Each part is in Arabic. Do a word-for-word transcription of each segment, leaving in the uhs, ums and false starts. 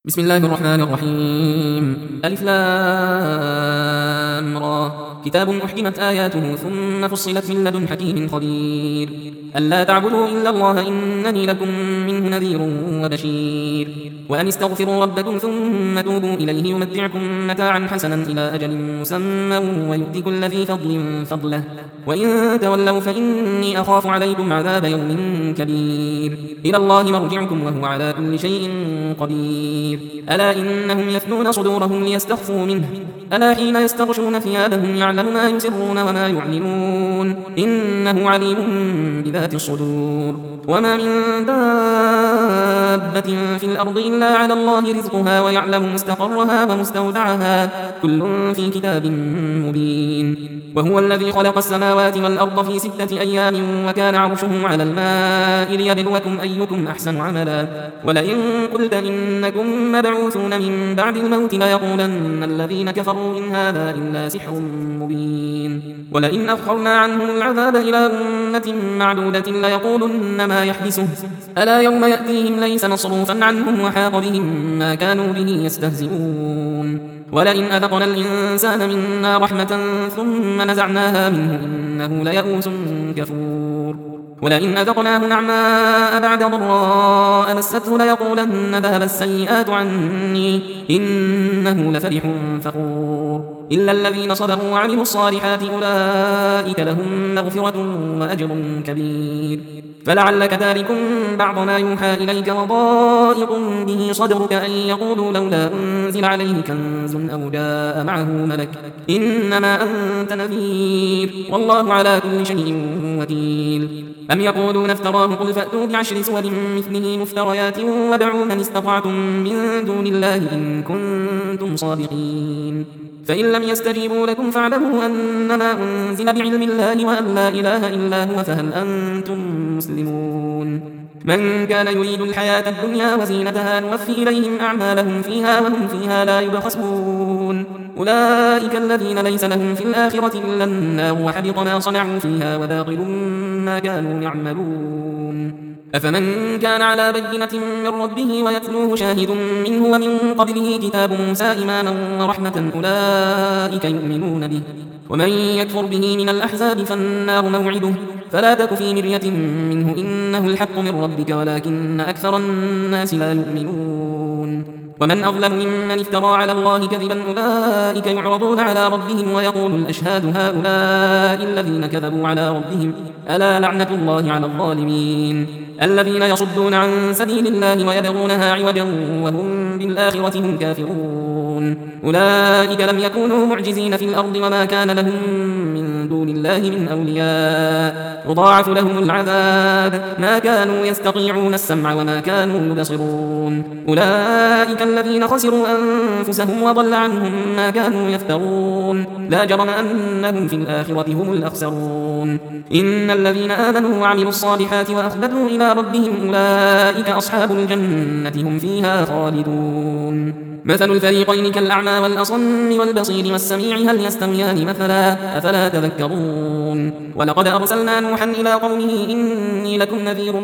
بسم الله الرحمن الرحيم. ألف لام را. كتاب أحكمت آياته ثم فصلت من لدن حكيم خبير. ألا تعبدوا إلا الله إنني لكم منه نذير وبشير. وأن استغفروا ربكم ثم توبوا إليه يمتعكم متاعا حسنا إلى أجل مسمى ويؤتي كل ذي فضل فضله وإن تولوا فإني أخاف عليكم عذاب يوم كبير. إلى الله مرجعكم وهو على كل شيء قدير. ألا إنهم يثنون صدورهم ليستخفوا منه ألا حين يستغشون ثيابهم يعلم ما يسرون وما يعلنون إنه عليم بذات الصدور. وما من دابة في الأرض إلا على الله رزقها ويعلم مستقرها ومستودعها كل في كتاب مبين. وهو الذي خلق السماوات والأرض في ستة أيام وكان عرشه على الماء ليبلوكم أيكم أحسن عملا. ولئن قلت إنكم مبعوثون من بعد الموت ليقولن الذين كفروا إن هذا إلا سحر مبين. ولئن أخرنا عنهم العذاب إلى أمة معدودة ليقولن ما يحبسه ألا يوم يأتيهم ليس مصروفا عنهم وحاق بهم ما كانوا به يستهزئون. ولئن أذقنا الإنسان منا رحمة ثم نزعناها منه إنه ليئوس كفور. ولئن أذقناه نعماء بعد ضراء مسته ليقولن ذهب السيئات عني إنه لفرح فخور. إلا الذين صبروا وعملوا الصالحات أولئك لهم مغفرة وأجر كبير. فلعلك تارك بعض ما يوحى إليك وضائق به صدرك أن يقولوا لولا أنزل عليه كنز أو جاء معه ملك إنما أنت نذير والله على كل شيء وكيل. أم يقولون افتراه قل فأتوا بعشر سور مثله مفتريات وادعوا من استطعتم من دون الله إن كنتم صادقين. فإن لم يستجيبوا لكم فاعلموا أنما أنزل بعلم الله وأن لا إله إلا هو فهل أنتم مسلمون. من كان يريد الحياة الدنيا وزينتها نوفي إليهم أعمالهم فيها وهم فيها لا يبخسون. أولئك الذين ليس لهم في الآخرة إلا النار وحبط ما صنعوا فيها وباطل ما كانوا يعملون. أفمن كان على بينة من ربه ويتلوه شاهد منه ومن قبله كتاب موسى إماما ورحمة أولئك يؤمنون به. ومن يكفر به من الأحزاب فالنار موعده فلا تك في مرية منه إنه الحق من ربك ولكن أكثر الناس لا يؤمنون. ومن أظلم ممن افترى على الله كذبا أولئك يعرضون على ربهم ويقول الأشهاد هؤلاء الذين كذبوا على ربهم ألا لعنة الله على الظالمين. الذين يصدون عن سبيل الله ويبغونها عوجا وهم بالآخرة هم كافرون. أولئك لم يكونوا معجزين في الأرض وما كان لهم من دون الله من أولياء يضاعف لهم العذاب ما كانوا يستطيعون السمع وما كانوا يبصرون. أولئك الذين خسروا أنفسهم وضل عنهم ما كانوا يفترون لا جرم أنهم في الآخرة هم الأخسرون. إن الذين آمنوا وعملوا الصالحات وأخبتوا إلى ربهم أولئك أصحاب الجنة هم فيها خالدون. مثل الفريقين كالأعمى والأصم والبصير والسميع هل يستويان مثلا أفلا تذكرون. ولقد أرسلنا نوحا إلى قومه إني لكم نذير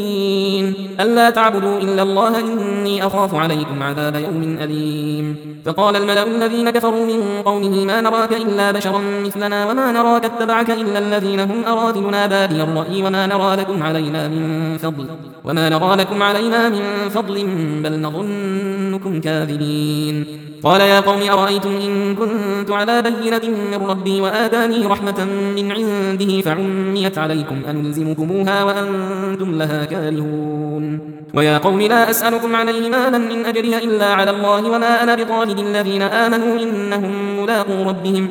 مبين ألا تعبدوا إلا الله إني أخاف عليكم عذاب يوم أليم. فقال الملأ الذين كفروا من قومه ما نراك إلا بشرا مثلنا وما نراك اتبعك إلا الذين هم أراذلنا بادي الرأي وما نرى لكم علينا من فضل وما نرى لكم علينا من فضل بل نظنكم كاذبين. قال يا قوم أرأيتم إن كنت على بينة من ربي وآتاني رحمة من عنده فعميت عليكم أنلزمكموها وأنتم لها كارهون. ويا قوم لا أسألكم عليه مالا إن أجري إلا على الله وما أنا بطارد الذين آمنوا إنهم ملاقو ربهم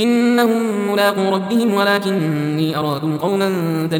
إنهم ملاقو ربهم ولكني أراكم قوما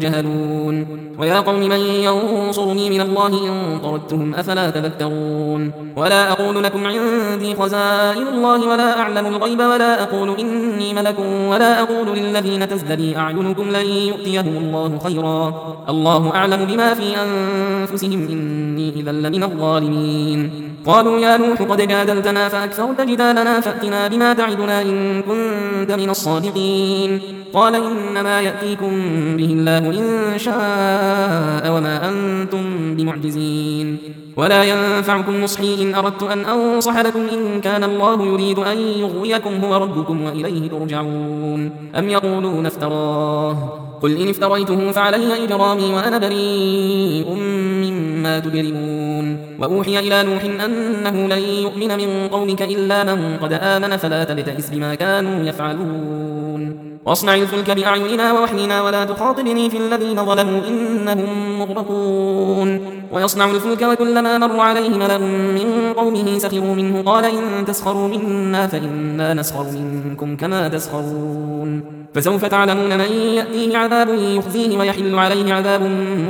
تجهلون. ويا قوم من ينصرني من الله إن طردتهم أفلا تذكرون. ولا أقول لكم عندي خزائن الله ولا أعلم الغيب ولا أقول إني ملك ولا أقول للذين تزدري أعينكم لن يؤتيهم الله خيرا الله أعلم بما في أنفسهم إني إذا لمن الظالمين. قالوا يا نوح قد جادلتنا فأكثرت جدالنا فأتنا بما تعدنا إن كنت من الصادقين. قال إنما يأتيكم به الله إن شاء وما أنتم بمعجزين. ولا ينفعكم نصحي إن أردت أن أنصح لكم إن كان الله يريد أن يغويكم هو ربكم وإليه ترجعون. أم يقولون افتراه قل إن افتريته فعلي إجرامي وأنا بريء مما تجرمون. وأوحي إلى نوح أنه لن يؤمن من قومك إلا من قد آمن فلا تبتئس بما كانوا يفعلون. واصنع الفلك بأعيننا ووحينا ولا تخاطبني في الذين ظلموا إنهم مغرقون. ويصنع الفلك وكلما مر عليه ملأ من قومه سخروا منه قال إن تسخروا منا فإنا نسخر منكم كما تسخرون. فسوف تعلمون من يأتيه عذاب يخزيه ويحل عليه عذاب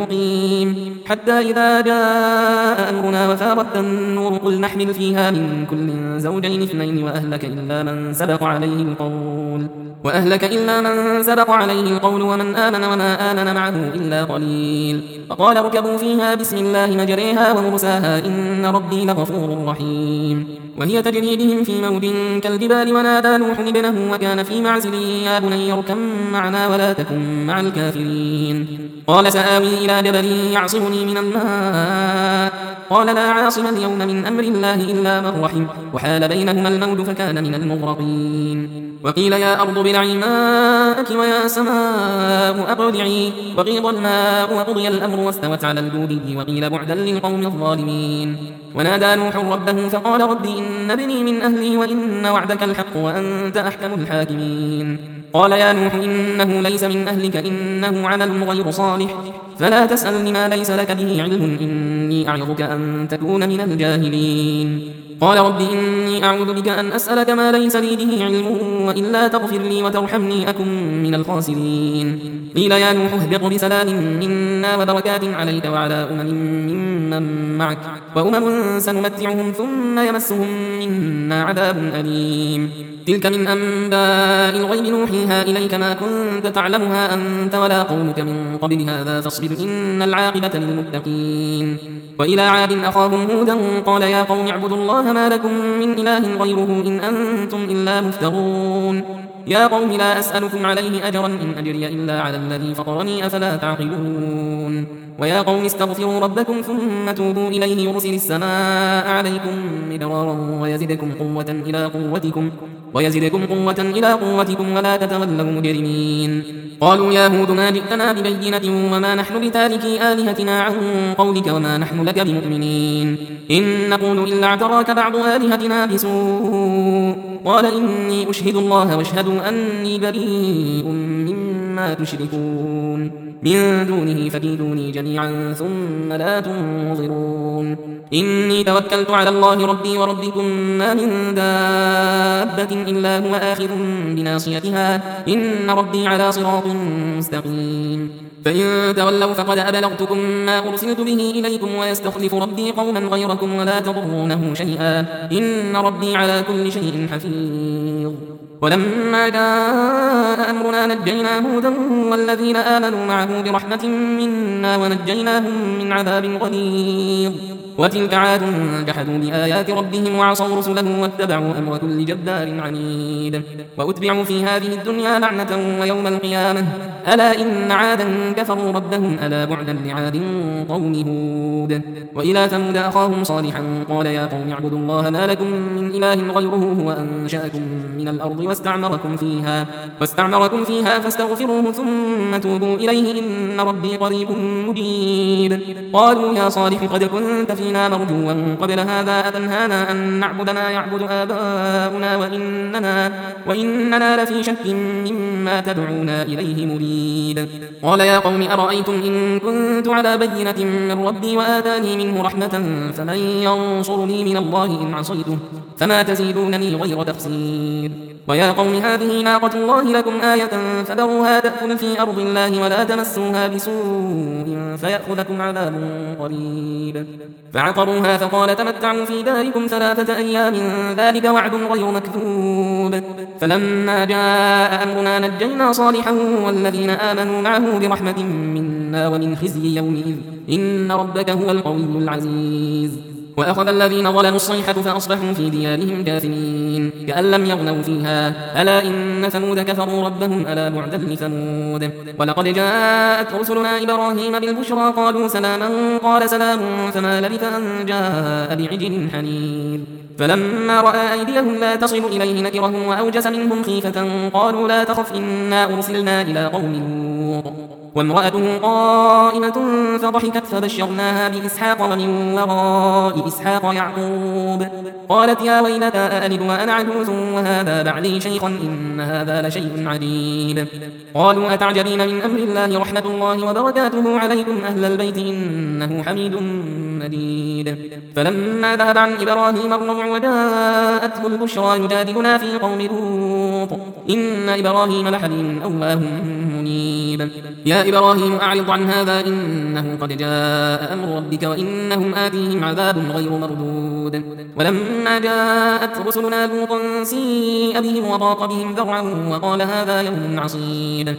مقيم. حتى إذا جاء أمرنا وفارت النور قل نحمل فيها من كل زوجين اثنين وأهلك إلا من سبق عليه القول وأهلك إلا من سبق عليه القول ومن آمن وما آمن معه إلا قليل. فقال اركبوا فيها بسم الله مجريها ومرساها إن ربي لغفور رحيم. وهي تجري بهم في موج كالجبال ونادى نوح ابنه وكان في معزل يا بني اركب معنا ولا تكن مع الكافرين. قال سآوي إلى جبل يعصمني من الماء قال لا عاصم اليوم من أمر الله إلا من رحم وحال بينهما الموج فكان من المغرقين. وقيل يا أرض ابلعي ماءك ويا سماء أقلعي وغيض الماء وقضي الأمر واستوت على الجودي وقيل بعدا للقوم الظالمين. ونادى نوح ربه فقال رب إن ابني من أهلي وإن وعدك الحق وأنت أحكم الحاكمين. قال يا نوح إنه ليس من أهلك إنه عمل غير صالح فلا تسألني ما ليس لك به علم إني أعظك أن تكون من الجاهلين. قال رب إني أعوذ بك أن أسألك ما ليس لي به علم وإلا تغفر لي وترحمني أكن من الخاسرين. قيل يا نوح اهبط بسلام منا وبركات عليك وعلى أمم ممن معك وأمم سنمتعهم ثم يمسهم منا عذاب أليم. تلك من أنباء الغيب نوحيها إليك ما كنت تعلمها أنت ولا قومك من قبل هذا فاصبر إن العاقبة للمتقين. وإلى عاد أخاهم هودا قال يا قوم اعبدوا الله ما لكم من إله غيره إن أنتم إلا مفترون. يا قوم لا أسألكم عليه أجرا إن أجري إلا على الذي فطرني أفلا تعقلون. ويا قوم استغفروا ربكم ثم توبوا إليه يرسل السماء عليكم مدرارا ويزدكم قوة إلى قوتكم ويزدكم قوة إلى قوتكم ولا تتولوا مجرمين. قالوا يا هود ما جئتنا ببينة وما نحن بتاركي آلهتنا عن قولك وما نحن لك بمؤمنين إن نقول إلا اعتراك بعض آلهتنا بسوء قال إني أشهد الله واشهدوا أني بريء مما تشركون من دونه فكيدوني جميعا ثم لا تنظرون. إني توكلت على الله ربي وربكم ما من دابة إلا هو آخذ بناصيتها إن ربي على صراط مستقيم. فإن تولوا فقد أبلغتكم ما أرسلت به إليكم ويستخلف ربي قوما غيركم ولا تضرونه شيئا إن ربي على كل شيء حفيظ. ولما جاء أمرنا نجينا هودا والذين آمنوا معه برحمة منا ونجيناهم من عذاب غليظ. وتلك عاد جحدوا بآيات ربهم وعصوا رسله واتبعوا أمر كل جبار عنيد. وأتبعوا في هذه الدنيا لعنة ويوم القيامة ألا إن عادا كفروا ربهم ألا بعدا لعاد قوم هود. وإلى ثمود أخاهم صالحا قال يا قوم اعبدوا الله ما لكم من إله غيره هو أنشأكم من الأرض واستعمركم فيها واستعمركم فيها فاستغفروه ثم توبوا إليه إن ربي قريب مجيب. قالوا يا صالح قد كنت فينا مرجوا قبل هذا أتنهانا أن نعبد ما يعبد آباؤنا وإننا, وإننا لفي شك مما تدعونا إليه مريد. قال يا قوم أرأيتم إن كنت على بينة من ربي وآتاني منه رحمة فمن ينصرني من الله إن عصيته فما تزيدونني غير تخسير. ويا قوم هذه ناقة الله لكم آية فذروها تأكل في أرض الله ولا تمسوها بسوء فيأخذكم عذاب قريب. فعقروها فقال تمتعوا في داركم ثلاثة أيام ذلك وعد غير مكذوب. فلما جاء أمرنا نجينا صالحا والذين آمنوا معه برحمة منا ومن خزي يومئذ إن ربك هو القوي العزيز. وأخذ الذين ظلموا الصيحة فأصبحوا في ديارهم جاثمين كأن لم يغنوا فيها ألا إن ثمود كفروا ربهم ألا بعدا لثمود ولقد جاءت رسلنا إبراهيم بالبشرى قالوا سلاما قال سلام فما لبث أن جاء بعجل حنيذ فلما رأى أيديهم لا تصل إليه نكرهم وأوجس منهم خيفة قالوا لا تخف إنا أرسلنا إلى قوم لوط وامرأته قائمة فضحكت فبشرناها بإسحاق ومن وراء إسحاق يعقوب قالت يا ويلتى أألد وأنا عجوز وهذا بعلي شيخا إن هذا لشيء عجيب قالوا أتعجبين من أمر الله رحمة الله وبركاته عليكم أهل البيت إنه حميد مجيد فلما ذهب عن إبراهيم الروع وجاءته البشرى يجادلنا في قوم لوط إن إبراهيم لحليم أواه منيب يا إبراهيم أعرض عن هذا إنه قد جاء أمر ربك وإنهم آتيهم عذاب غير مردود ولما جاءت رسلنا لوطا سيء بهم وضاق بهم ذرعا وقال هذا يوم عصيب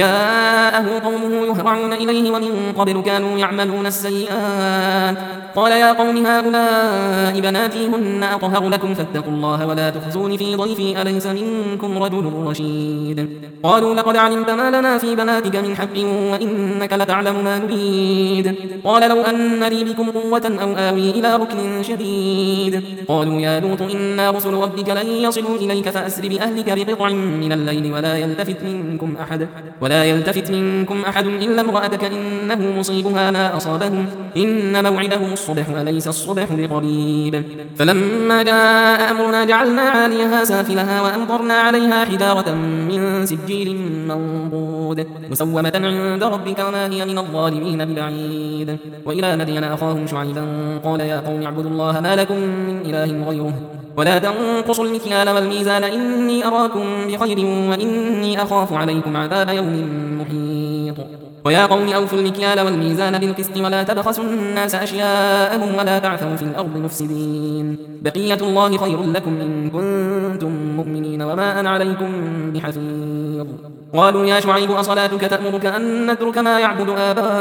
فجاءه قومه يهرعون إليه ومن قبل كانوا يعملون السيئات قال يا قوم هؤلاء بناتي هن أطهر لكم فاتقوا الله ولا تخزون في ضيفي أليس منكم رجل رشيد قالوا لقد علمت ما لنا في بناتك من حق وإنك لتعلم ما نريد قال لو أن لي بكم قوة أو آوي إلى ركن شديد قالوا يا لوط إنا رسل ربك لن يصلوا إليك فأسر بأهلك بقطع من الليل ولا يلتفت منكم أحد ولا يلتفت منكم أحد إلا امرأتك إنه مصيبها ما أصابهم إن موعدهم الصبح أليس الصبح بقريب فلما جاء أمرنا جعلنا عاليها سافلها وأمطرنا عليها حجارة من سجيل منضود مسومة عند ربك وما هي من الظالمين ببعيد وإلى مدين أخاهم شعيبا قال يا قوم اعبدوا الله ما لكم من إله غيره ولا تنقصوا المكيال والميزان إني أراكم بخير وإني أخاف عليكم عذاب يوم محيط ويا قوم أوفوا المكيال والميزان بالقسط ولا تبخسوا الناس أشياءهم ولا تعثوا في الأرض مفسدين بقية الله خير لكم إن كنتم مؤمنين وما أنا عليكم بحفيظ قالوا يا شعيب أصلاتك تأمرك أن نترك ما يعبد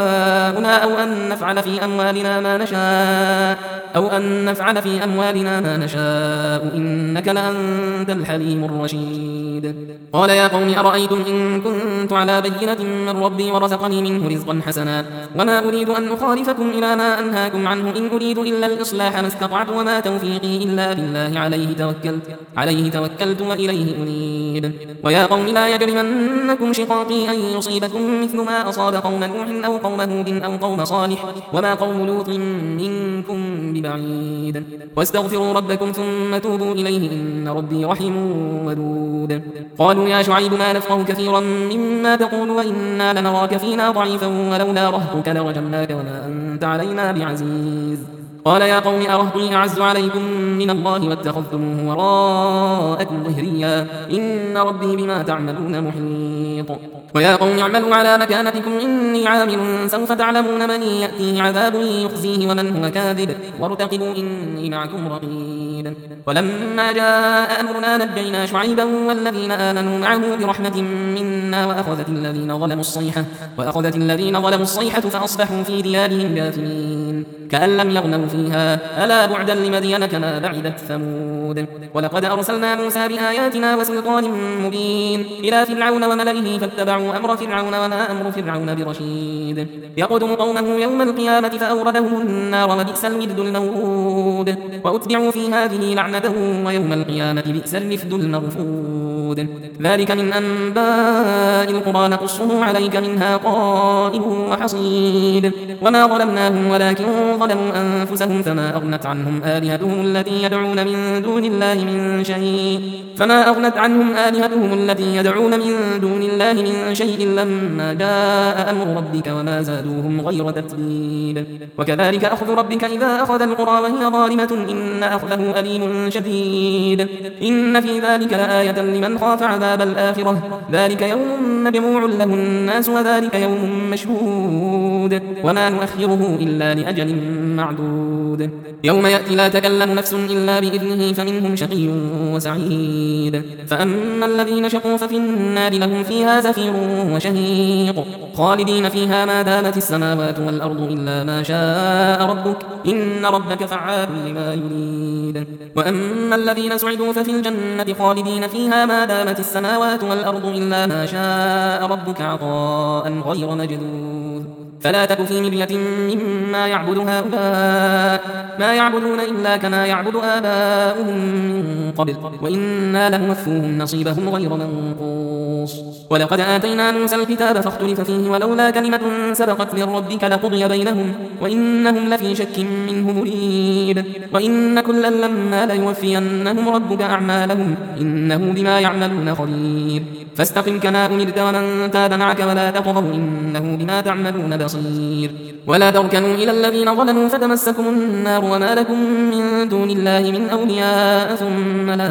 آباؤنا أو أن نفعل في أموالنا ما نشاء أو أن نفعل في أموالنا ما نشاء إنك لأنت الحليم الرشيد قال يا قوم أرأيتم إن كنت على بينة من ربي ورزقني منه رزقا حسنا وما أريد أن أخالفكم إلى ما أنهاكم عنه إن أريد إلا الإصلاح ما استطعت وما توفيقي إلا بالله عليه توكلت عليه توكلت وإليه أنيب ويا قوم لا يجرمنكم شقاقي أن يصيبكم مثل ما أصاب قوم نوح أو قوم هود أو قوم صالح وما قوم لوط منكم ببعيد واستغفروا ربكم ثم توبوا إليه إن ربي رحيم ودود قالوا يا شعيب ما نفقه كثيرا مما تقول وإنا لنراك فينا ضعيفا ولولا رهطك لرجمناك وما أنت علينا بعزيز قال يا قوم أرهطي أعز عليكم من الله واتخذتموه وراءكم ظهريا إن ربي بما تعملون محيط ويا قوم اعملوا على مكانتكم إني عامل سوف تعلمون من يأتيه عذاب يخزيه ومن هو كاذب وارتقبوا إني معكم رقيب ولما جاء أمرنا نجينا شعيبا والذين آمنوا معه برحمة منا وأخذت الذين ظلموا الصيحة وأخذت الذين ظلموا الصيحة فأصبحوا في ديارهم جاثمين كأن لم يغنوا فيها ألا بعدا لمدين كما بعدت ثمود ولقد أرسلنا موسى بآياتنا وسلطان مبين إلى فرعون وملئه فاتبعوا أمر فرعون وما أمر فرعون برشيد يقدم قومه يوم القيامة فأوردهم النار وبئس الورد المورود وأتبعوا في هذه لعنته ويوم القيامة بئس الرفد المرفود ذلك من أنباء القرى نقصه عليك منها قائم وحصيد وما ظلمناهم ولكن ظلموا أنفسهم فما أغنت عنهم آلهتهم التي يدعون من دون الله من شيء فما أغنت عنهم آلهتهم التي يدعون من دون الله من شيء لما جاء أمر ربك وما زادوهم غير تتبيب وكذلك أخذ ربك إذا أخذ القرى وهي ظالمة إن أخذه أليم شديد إن في ذلك لآية لمن خاف عذاب الآخرة ذلك يوم مجموع له الناس وذلك يوم مشهود وما نؤخره إلا لأجل معدود يوم يأتي لا تكلم نفس إلا بإذنه فمنهم شقي وسعيد فأما الذين شقوا ففي النار لهم فيها زفير وشهيق خالدين فيها ما دامت السماوات والأرض إلا ما شاء ربك إن ربك فعال لما يريد وأما الذين سعدوا ففي الجنة خالدين فيها ما دامت السماوات والأرض إلا ما شاء ربك عطاء غير مجدود فلا تك في مرية مما يعبد هؤلاء ما يعبدون إلا كما يعبد آباؤهم من قبل وإنا لموفوهم نصيبهم غير منقوص ولقد آتينا موسى الكتاب فاختلف فيه ولولا كلمة سبقت من ربك لقضي بينهم وإنهم لفي شك منه مريب وإن كلا لما ليوفينهم ربك أعمالهم إنه بما يعملون خبير فاستقم كما أمرت ومن تاب معك ولا تطغوا إنه بما تعملون بصير ولا تركنوا إلى الذين ظلموا فتمسكم النار وما لكم من دون الله من أولياء ثم لا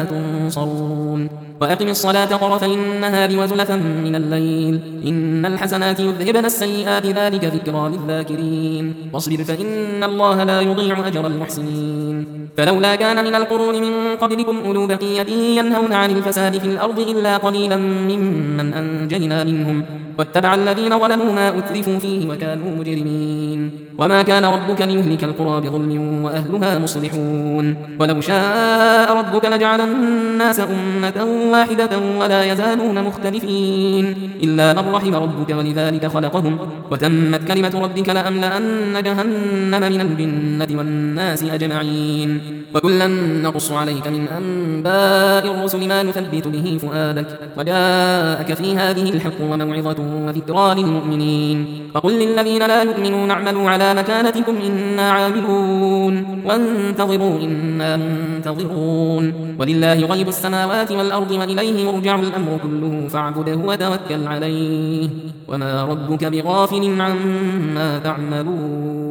تنصرون وأقم الصلاة طرفي النهار وزلفا من الليل إن الحسنات يذهبن السيئات ذلك ذكرى للذاكرين واصبر فإن الله لا يضيع أجر المحسنين فلولا كان من القرون من قبلكم أولو بقية ينهون عن الفساد في الأرض إلا قليلا ممن أنجينا منهم واتبع الذين ظلموا ما أترفوا فيه وكانوا مجرمين وما كان ربك ليهلك القرى بظلم وأهلها مصلحون ولو شاء ربك لجعل الناس أمة واحدة ولا يزالون مختلفين إلا من رحم ربك ولذلك خلقهم وتمت كلمة ربك لأملأن جهنم من الجنة والناس أجمعين وكلا نقص عليك من أنباء الرسل ما نثبت به فؤادك وجاءك في هذه الحق وموعظة وذكرى للمؤمنين فقل للذين لا يؤمنون اعملوا على مكانتكم إنا عاملون وانتظروا إنا منتظرون ولله غيب السماوات والأرض وإليه يرجع الأمر كله فاعبده وتوكل عليه وما ربك بغافل عما تعملون